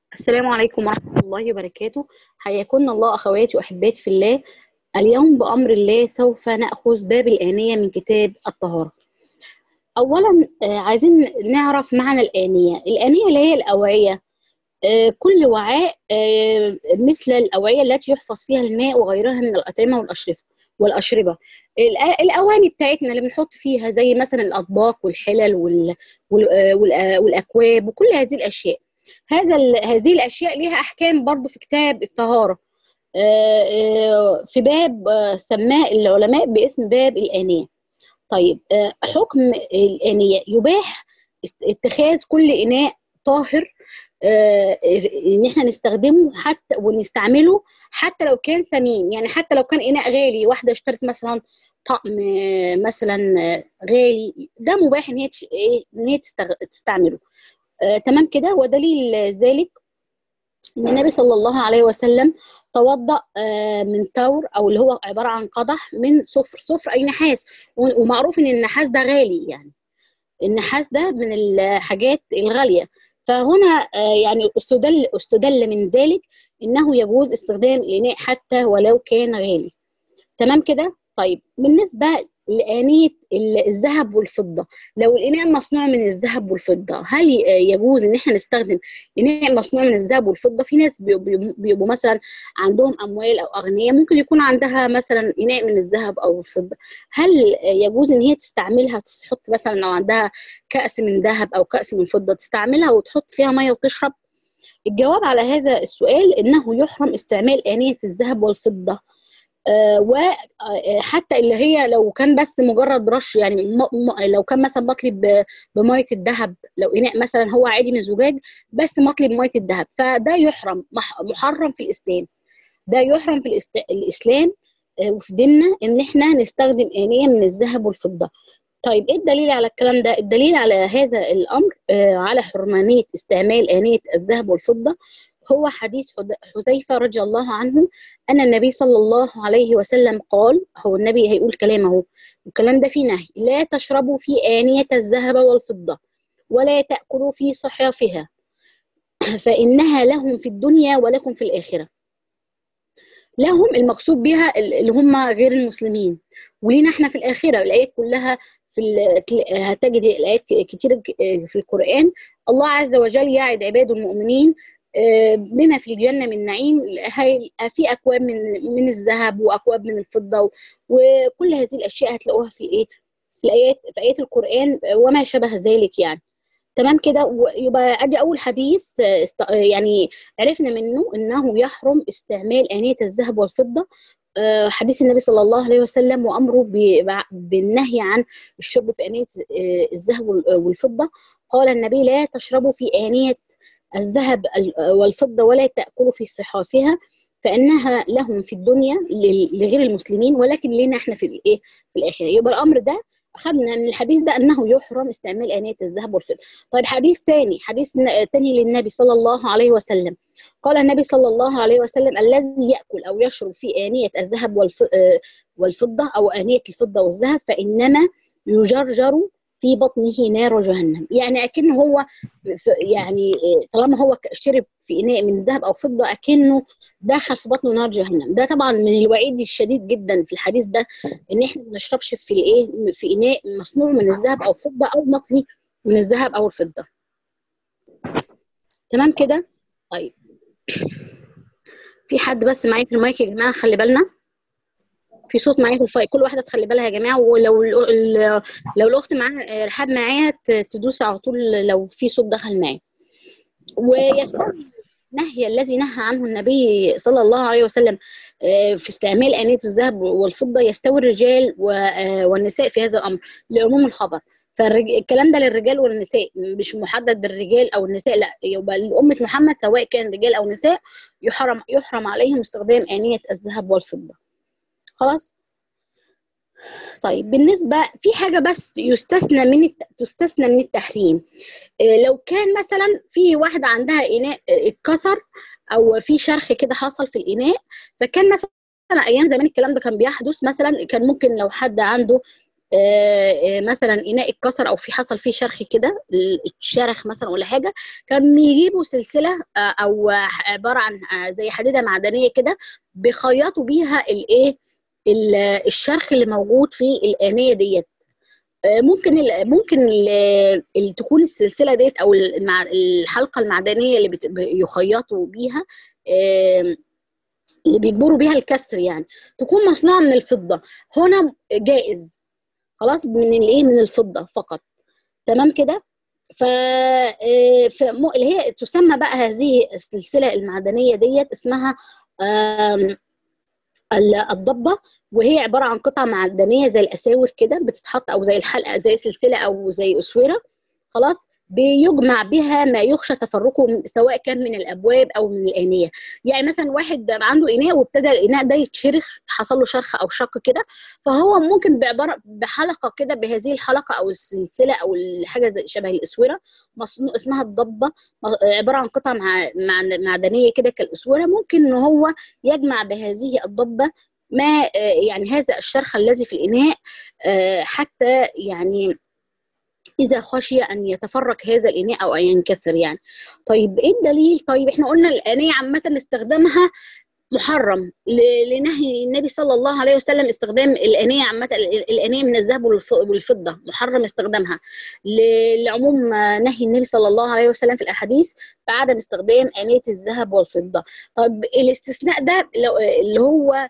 السلام عليكم ورحمة الله وبركاته. حياكم الله أخواتي وأحباتي في الله. اليوم بأمر الله سوف نأخذ باب الآنية من كتاب الطهارة. أولا عايزين نعرف معنى الآنية. الآنية اللي هي الأوعية، كل وعاء مثل الأوعية التي يحفظ فيها الماء وغيرها من الأطعمة والأشربة. الأواني بتاعتنا اللي بنحط فيها زي مثلا الأطباق والحلل والأكواب وكل هذه الأشياء. هذه الأشياء ليها أحكام برضو في كتاب الطهارة، في باب سماه العلماء باسم باب الآنية. طيب، حكم الآنية: يباح اتخاذ كل إناء طاهر ان احنا نستخدمه حتى ونستعمله، حتى لو كان ثمين، يعني حتى لو كان اناء غالي. واحده اشترت مثلا طقم مثلا غالي، ده مباح ان هي تستعمله. تمام كده. ودليل ذلك ان النبي صلى الله عليه وسلم توضأ من ثور، او اللي هو عباره عن قدح من صفر اي نحاس. ومعروف ان النحاس ده غالي، يعني النحاس ده من الحاجات الغاليه. فهنا يعني استدل من ذلك انه يجوز استخدام الاناء حتى ولو كان غالي. تمام كده. طيب، بالنسبة لآنية الذهب والفضة، لو الإناء مصنوع من الذهب والفضة، هل يجوز إن احنا نستخدم إناء مصنوع من الذهب والفضة؟ في ناس بيبقوا مثلا عندهم أموال أو أغنياء، ممكن يكون عندها مثلا إناء من الذهب أو الفضة. هل يجوز إن هي تستعملها، تحط مثلا لو عندها كأس من ذهب أو كأس من فضة، تستعملها وتحط فيها مية وتشرب؟ الجواب على هذا السؤال إنه يحرم استعمال آنية الذهب والفضة. وحتى اللي هي لو كان بس مجرد رش، يعني لو كان مثلا مطلي بميه الذهب، لو اناء مثلا هو عادي من زجاج بس مطلي بميه الذهب، فده يحرم، محرم في الاسلام. ده يحرم في الاسلام وفي ديننا ان احنا نستخدم آنية من الذهب والفضة. طيب، ايه الدليل على الكلام ده؟ الدليل على هذا الامر، على حرمانيه استعمال آنية الذهب والفضه، هو حديث حذيفه رضي الله عنه ان النبي صلى الله عليه وسلم قال. هو النبي هيقول كلام اهو، والكلام ده فيه نهي: لا تشربوا في آنية الذهب والفضه ولا تأكلوا في صحافها، فإنها لهم في الدنيا ولكم في الآخرة. لهم المقصود بها اللي هم غير المسلمين، ولينا احنا في الآخرة. الآيات كلها هتجد الآيات كتير في القرآن. الله عز وجل يعد عباده المؤمنين بما في الجنة من نعيم. في أكواب من الذهب وأكواب من الفضة، وكل هذه الأشياء هتلاقوها في الإيه، في آيات القرآن وما شابه ذلك يعني. تمام كده. يبقى ادي اول حديث يعني عرفنا منه انه يحرم استعمال آنية الذهب والفضة. حديث النبي صلى الله عليه وسلم وامره بالنهي عن الشرب في آنية الذهب والفضة. قال النبي: لا تشربوا في آنية الذهب والفضة ولا تأكلوا في صحافها، فإنها لهم في الدنيا لغير المسلمين، ولكن لنا احنا في الايه، في الآخرة. يبقى الأمر ده أخذنا من الحديث ده أنه يحرم استعمال آنية الذهب والفضة. طيب، حديث تاني للنبي صلى الله عليه وسلم. قال النبي صلى الله عليه وسلم: الذي يأكل أو يشرب في آنية الذهب والفضة أو آنية الفضة والذهب فإنما يجرجر في بطنه نار جهنم. يعني أكنه هو يعني طالما هو شرب في إناء من ذهب أو فضة، أكنه دخل في بطنه نار جهنم. ده طبعا من الوعيد الشديد جدا في الحديث ده، ان احنا ما نشربش في الايه، في اناء مصنوع من الذهب او فضه او مطلي من الذهب او الفضه. تمام كده. طيب، في حد بس معايا في المايك يا جماعه؟ خلي بالنا، في صوت معايا في الفايل، كل واحده تخلي بالها يا جماعه. ولو لو الاخت معاها رحاب معايا تدوس على طول لو في صوت دخل معايا. ويستوي النهي الذي نهى عنه النبي صلى الله عليه وسلم في استعمال آنية الذهب والفضة، يستوي الرجال والنساء في هذا الأمر لعموم الخبر. فالكلام ده للرجال والنساء، مش محدد بالرجال أو النساء، لا، يبقى لأمة محمد سواء كان رجال أو نساء يحرم عليهم استخدام آنية الذهب والفضة. خلاص. طيب، بالنسبة في حاجة بس تستثنى من التحريم. لو كان مثلا في واحدة عندها إناء اتكسر أو في شرخ كده حصل في الإناء، فكان مثلا أيام زمان الكلام ده كان بيحدث. مثلا كان ممكن لو حد عنده مثلا اناء اتكسر او في حصل فيه شرخ كده، اتشرخ مثلا ولا حاجه، كان بيجيبوا سلسله او عباره عن زي حديده معدنيه كده، بيخيطوا بيها الايه، الشرخ اللي موجود في الآنية ديت. ممكن تكون السلسله ديت او الحلقه المعدنيه اللي يخيطوا بيها، اللي بيجبروا بيها الكسر يعني، تكون مصنوعه من الفضه. هنا جائز خلاص من الايه، من الفضه فقط. تمام كده. ف اللي هي تسمى بقى هذه السلسله المعدنيه ديت اسمها الضبه، وهي عباره عن قطعه معدنيه زي الاساور كده بتتحط، او زي الحلقه، زي سلسله او زي اسوره. خلاص، بيجمع بها ما يخشى تفرقه سواء كان من الابواب او من الانيه. يعني مثلا واحد عنده اناء وابتدى الاناء ده يتشرخ، حصل له شرخ او شق كده، فهو ممكن بعباره بحلقه كده، بهذه الحلقه او السلسله او الحاجه شبه الاسوره مصنوع اسمها الضبه، عباره عن قطع معدنيه كده كالاسوره، ممكن ان هو يجمع بهذه الضبه ما يعني هذا الشرخ الذي في الاناء، حتى يعني إذا خشي أن يتفرق هذا الإناء أو أن ينكسر يعني. طيب إيه الدليل؟ طيب إحنا قلنا الآنية عامة استخدامها محرم، لنهي النبي صلى الله عليه وسلم استخدام الآنية عامة. الآنية من الذهب والفضة محرم استخدامها، لعموم نهي النبي صلى الله عليه وسلم في الأحاديث بعدم استخدام آنية الذهب والفضة. طيب الاستثناء ده اللي هو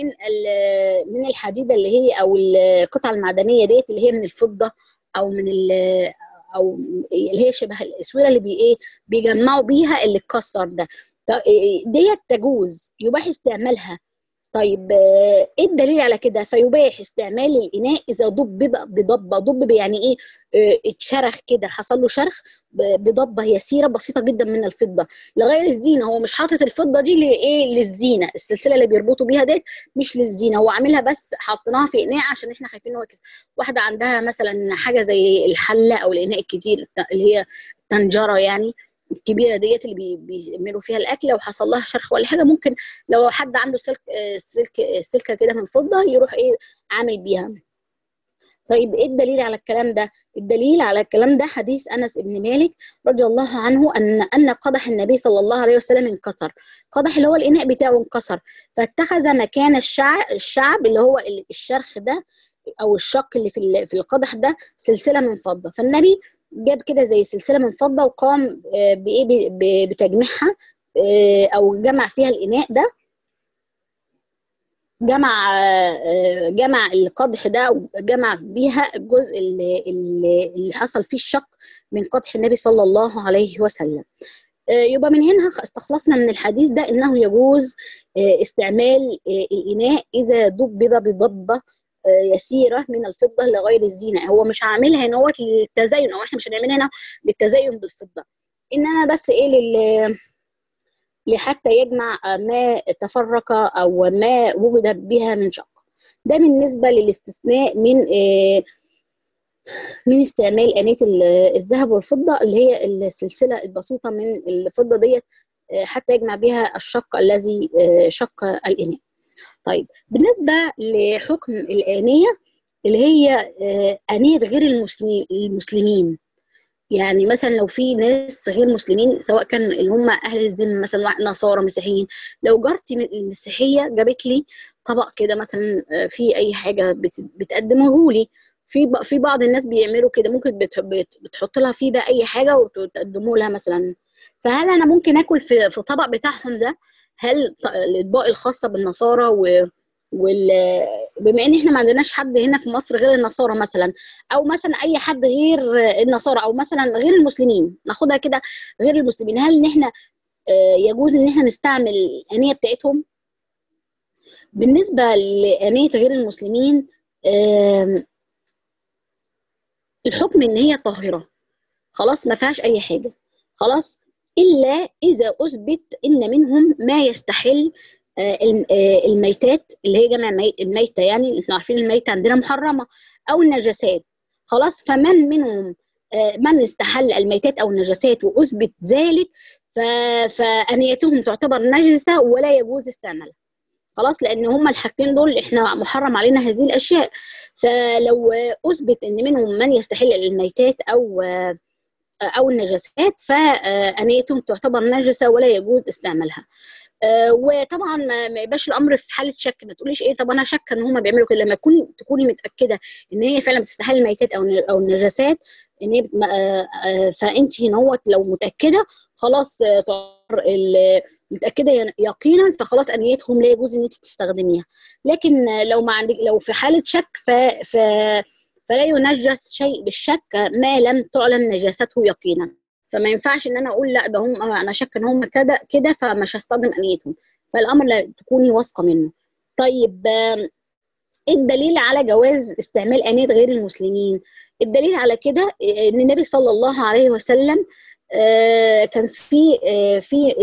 من الحديدة اللي هي أو القطعة المعدنية ديت اللي هي من الفضة، او من او اللي هي شبه الاسوره اللي ايه بيجمعوا بيها اللي اتكسر ده، ديت تجوز يباح استعمالها. طيب ايه الدليل على كده؟ فيباح استعمال الاناء اذا ضبب بضبه. ضبب يعني ايه؟ اتشرخ كده، حصل له شرخ بضبه يسيره بسيطه جدا من الفضه، لغير الزينه. هو مش حاطط الفضه دي لايه؟ للزينه. السلسله اللي بيربطوا بيها ديت مش للزينه، هو عاملها بس حاطيناها في اناء عشان احنا خايفين ان هو يكسر. واحده عندها مثلا حاجه زي الحله او الاناء الكتير اللي هي طنجره يعني الكبيره ديت اللي بيعملوا فيها الاكل، لو حصل لها شرخ ولا حاجه، ممكن لو حد عنده سلكه كده من فضه يروح ايه عامل بيها. طيب ايه الدليل على الكلام ده؟ الدليل على الكلام ده حديث انس بن مالك رضي الله عنه ان قدح النبي صلى الله عليه وسلم انكسر. قدح اللي هو الاناء بتاعه انكسر، فاتخذ مكان الشعب اللي هو الشرخ ده او الشق اللي في القدح ده سلسله من فضه. فالنبي جاب كده زي سلسله من فضه وقام بايه بتجميعها، او جمع فيها الاناء ده، جمع القدح ده وجمع بيها الجزء اللي حصل فيه الشق من قدح النبي صلى الله عليه وسلم. يبقى من هنا استخلصنا من الحديث ده انه يجوز استعمال الاناء اذا ضبب بضبه يسيره من الفضه لغير الزينه. هو مش عاملها هنا للتزين، او احنا مش هنعملها هنا للتزين بالفضه، انما بس ايه لحتى يجمع ما تفرق او ما وجد بها من شق. ده بالنسبه للاستثناء من استعمال آنية الذهب والفضة، اللي هي السلسلة البسيطة من الفضة ديت حتى يجمع بها الشق الذي شق الإناء. طيب بالنسبة لحكم الآنية اللي هي آنية غير المسلمين، يعني مثلا لو في ناس غير مسلمين سواء كان اللي هم اهل الذمه مثلا نصارى مسيحيين، لو جارتي من المسيحيه جابت لي طبق كده مثلا في اي حاجه بتقدمه لي، في بعض الناس بيعملوا كده، ممكن بتحط لها فيه بقى اي حاجه وتقدمه لها مثلا. فهل انا ممكن اكل في الطبق بتاعهم ده؟ هل الاطباق الخاصه بالنصارى وال بما ان احنا ما عندناش حد هنا في مصر غير النصارى مثلا، او مثلا اي حد غير النصارى، او مثلا غير المسلمين، ناخدها كده غير المسلمين، هل ان احنا يجوز ان احنا نستعمل الآنية بتاعتهم؟ بالنسبة لآنية غير المسلمين الحكم ان هي طاهرة خلاص ما فيهاش اي حاجة خلاص، الا اذا اثبت ان منهم ما يستحل الميتات اللي هي جمع الميتة، يعني احنا عارفين الميتة عندنا محرمة، او النجاسات. خلاص، فمن منهم من استحل الميتات او النجاسات واثبت ذلك فانيتهم تعتبر نجسة ولا يجوز استعمالها. خلاص، لان هما الحاجتين دول احنا محرم علينا هذه الاشياء. فلو اثبت ان منهم من يستحل الميتات او النجاسات، فانيتهم تعتبر نجسه ولا يجوز استعمالها. وطبعا ما يبقاش الامر في حاله شك، ما تقوليش ايه طب انا شاكه ان هم بيعملوا كده، لما تكوني متاكده ان هي فعلا بتستحل الميتات او النجاسات، ان هي فانت هنا هو لو متاكده خلاص، متاكده يقينا، فخلاص انيتهم لا يجوز ان انت تستخدميها. لكن لو ما عندك، لو في حاله شك ف فلا ينجس شيء بالشك ما لم تعلم نجاسته يقينا. فما ينفعش ان انا اقول لا ده هم، انا شاكه ان هم كده كده فمش هستخدم انيتهم، فالامر لا تكوني واثقه منه. طيب، ايه الدليل على جواز استعمال انيه غير المسلمين؟ الدليل على كده ان النبي صلى الله عليه وسلم كان في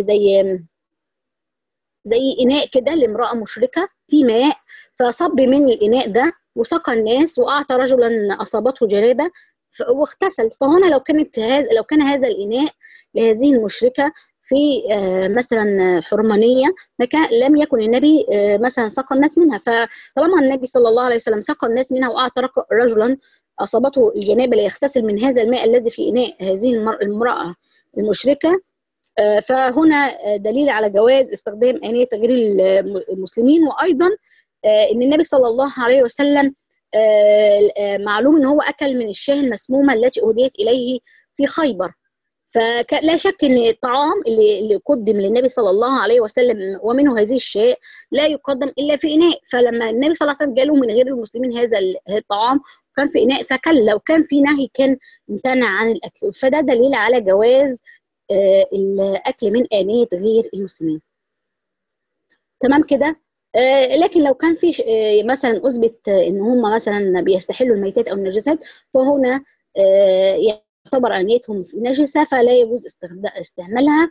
زي اناء كده لامراه مشركه في ماء، فصب من الاناء ده وسقى الناس واعطى رجلا اصابته جنابه واغتسل. فهنا لو كان هذا الاناء لهذه المشركه في مثلا حرمانيه، لم يكن النبي مثلا سقى الناس منها. فطالما النبي صلى الله عليه وسلم سقى الناس منها واعطى رجلا اصابته الجنابه ليغتسل من هذا الماء الذي في اناء هذه المراه المشركه، فهنا دليل على جواز استخدام آنية غير المسلمين. وأيضا أن النبي صلى الله عليه وسلم معلوم أن هو أكل من الشاه المسمومة التي أهديت إليه في خيبر. فلا شك ان الطعام اللي قدم للنبي صلى الله عليه وسلم ومنه هذه الشاة لا يقدم الا في اناء، فلما النبي صلى الله عليه وسلم جاله من غير المسلمين هذا الطعام كان في اناء، فكان لو كان في نهي كان امتنع عن الاكل. فده دليل على جواز الاكل من آنية غير المسلمين. تمام كده. لكن لو كان في مثلا اثبت ان هم مثلا بيستحلوا الميتات او النجاسات، فهنا يعتبر آنيتهم نجسه فلا يجوز استعمالها.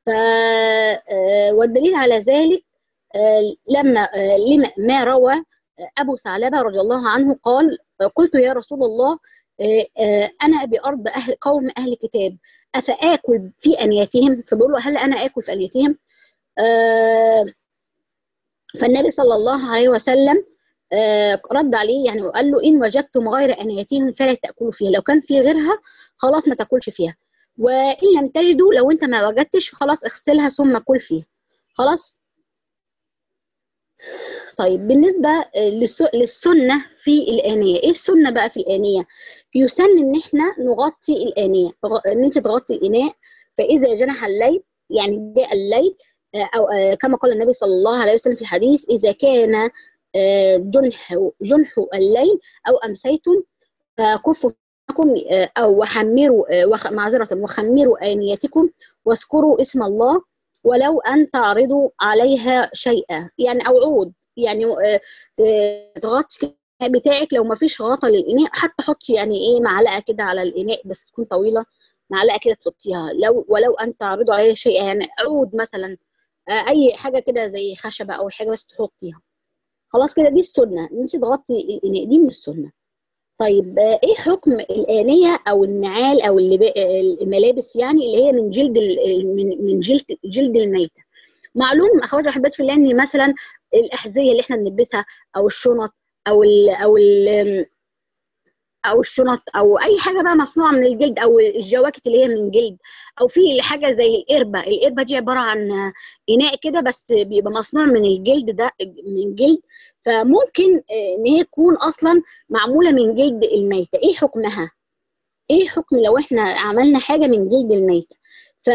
والدليل على ذلك لما ما روى ابو ثعلبه رضي الله عنه قال: قلت يا رسول الله، انا بارض قوم اهل كتاب، افاكل في انياتهم؟ فبيقول له: هل انا اكل في انياتهم؟ فالنبي صلى الله عليه وسلم رد عليه يعني وقال له: ان وجدتم غير انياتهم فلا تاكلوا فيها، لو كان في غيرها خلاص ما تاكلش فيها، وان لم تجدوا، لو انت ما وجدتش خلاص اغسلها ثم كل فيها. خلاص. طيب، بالنسبه للسنه في الانيه، ايه السنه بقى في الانيه؟ يسن ان احنا نغطي الانيه، ان انت تغطي الاناء، فاذا جنح الليل يعني جاء الليل، او كما قال النبي صلى الله عليه وسلم في الحديث: اذا كان جنح الليل او امسيتم فكفوا او وحمروا معذره وخمروا انيتكم واذكروا اسم الله ولو ان تعرضوا عليها شيئا، يعني او عود، يعني تغطي بتاعك لو ما فيش غطا للاناء، حتى حطي يعني ايه معلقه كده على الاناء بس تكون طويله، معلقه كده تحطيها، ولو ان تعرضوا عليها شيئا، يعني عود مثلا، اي حاجه كده زي خشبه او حاجه بس تحطيها. خلاص كده، دي السنه ان انت تغطي الاناء، دي من السنه. طيب، ايه حكم الآنية او النعال او الملابس يعني اللي هي من جلد من جلد الميتة؟ معلوم اخواتي واحبات في الله ان مثلا الاحذية اللي احنا بنلبسها او الشنط او الشنط او اي حاجه بقى مصنوعه من الجلد، او الجواكت اللي هي من جلد، او في حاجه زي القربه دي عباره عن اناء كده بس بيبقى مصنوع من الجلد ده، من جلد، فممكن ان هي تكون اصلا معموله من جلد الميته. ايه حكمها؟ ايه حكم لو احنا عملنا حاجه من جلد الميته؟ ف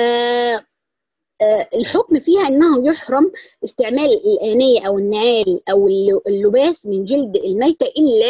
الحكم فيها انه يحرم استعمال الآنية او النعال او اللباس من جلد الميتة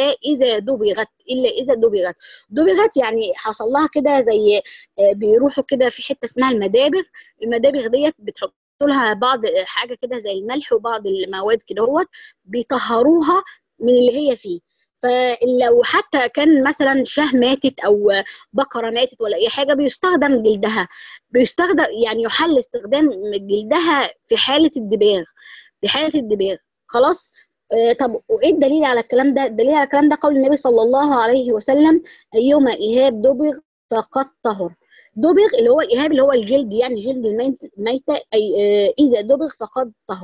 الا اذا دبغت يعني حصل لها كده زي بيروحوا كده في حتة اسمها المدابغ ديت بتحط لها بعض حاجة كده زي الملح وبعض المواد كده هو بيطهروها من اللي هي فيه. فلو حتى كان مثلا شاه ماتت او بقرة ماتت ولا اي حاجة بيستخدم جلدها، يعني يحل استخدام جلدها في حالة الدباغ. خلاص. طب وايه الدليل على الكلام ده؟ الدليل على الكلام ده قول النبي صلى الله عليه وسلم: ايما ايهاب دبغ فقد طهر. دبغ اللي هو الايهاب اللي هو الجلد، يعني جلد الميتة، اي اذا دبغ فقد طهر.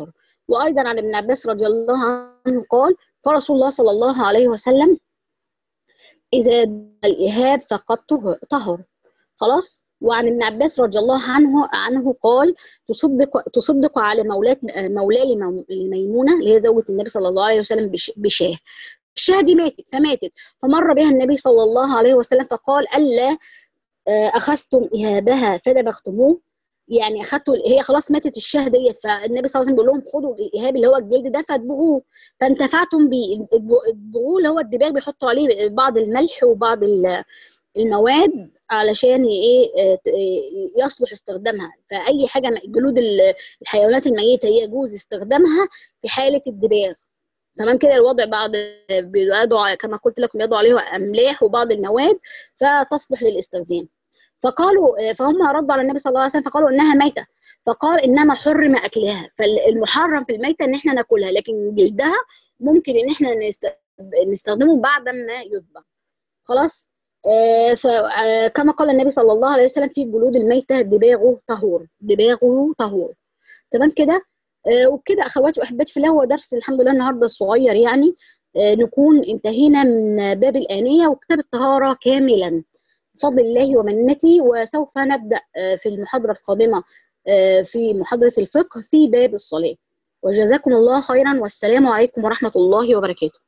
وايضا عن ابن عباس رضي الله عنه قال قال رسول الله صلى الله عليه وسلم اذا الايهاب فقد طهر. خلاص. وعن ابن عباس رضي الله عنه قال تصدق على مولاه لميمونه اللي هي زوجة النبي صلى الله عليه وسلم بشاه. الشاه دي ماتت فمر بها النبي صلى الله عليه وسلم فقال الا اخذتم ايهابها فدبختموه، يعني اخذتوا هي خلاص ماتت الشاه ديت، فالنبي صلى الله عليه وسلم بيقول لهم خدوا الايهاب اللي هو الجلد ده فادبغوه فانتفعتم بيه. الدبغوه اللي هو الدباغ بيحطوا عليه بعض الملح وبعض المواد علشان يصلح استخدامها. فاي حاجه جلود الحيوانات الميته يجوز استخدامها في حاله الدباغ. تمام كده. الوضع بعض بيضعوا كما قلت لكم يضعوا عليه املاح وبعض المواد فتصلح للاستخدام. فهم ردوا على النبي صلى الله عليه وسلم فقالوا انها ميته، فقال انما حرم اكلها. فالمحرم في الميته ان احنا ناكلها، لكن جلدها ممكن ان احنا نستخدمه بعد ما يذبح. خلاص. فكما قال النبي صلى الله عليه وسلم في جلود الميته دباغه طهور، دباغه طهور. تمام كده. وبكده اخواتي واحباتي في الله، هو درس الحمد لله النهارده صغير يعني، نكون انتهينا من باب الآنية وكتاب الطهارة كاملا بفضل الله ومنته. وسوف نبدأ في المحاضرة القادمة في محاضرة الفقه في باب الصلاة. وجزاكم الله خيرا، والسلام عليكم ورحمة الله وبركاته.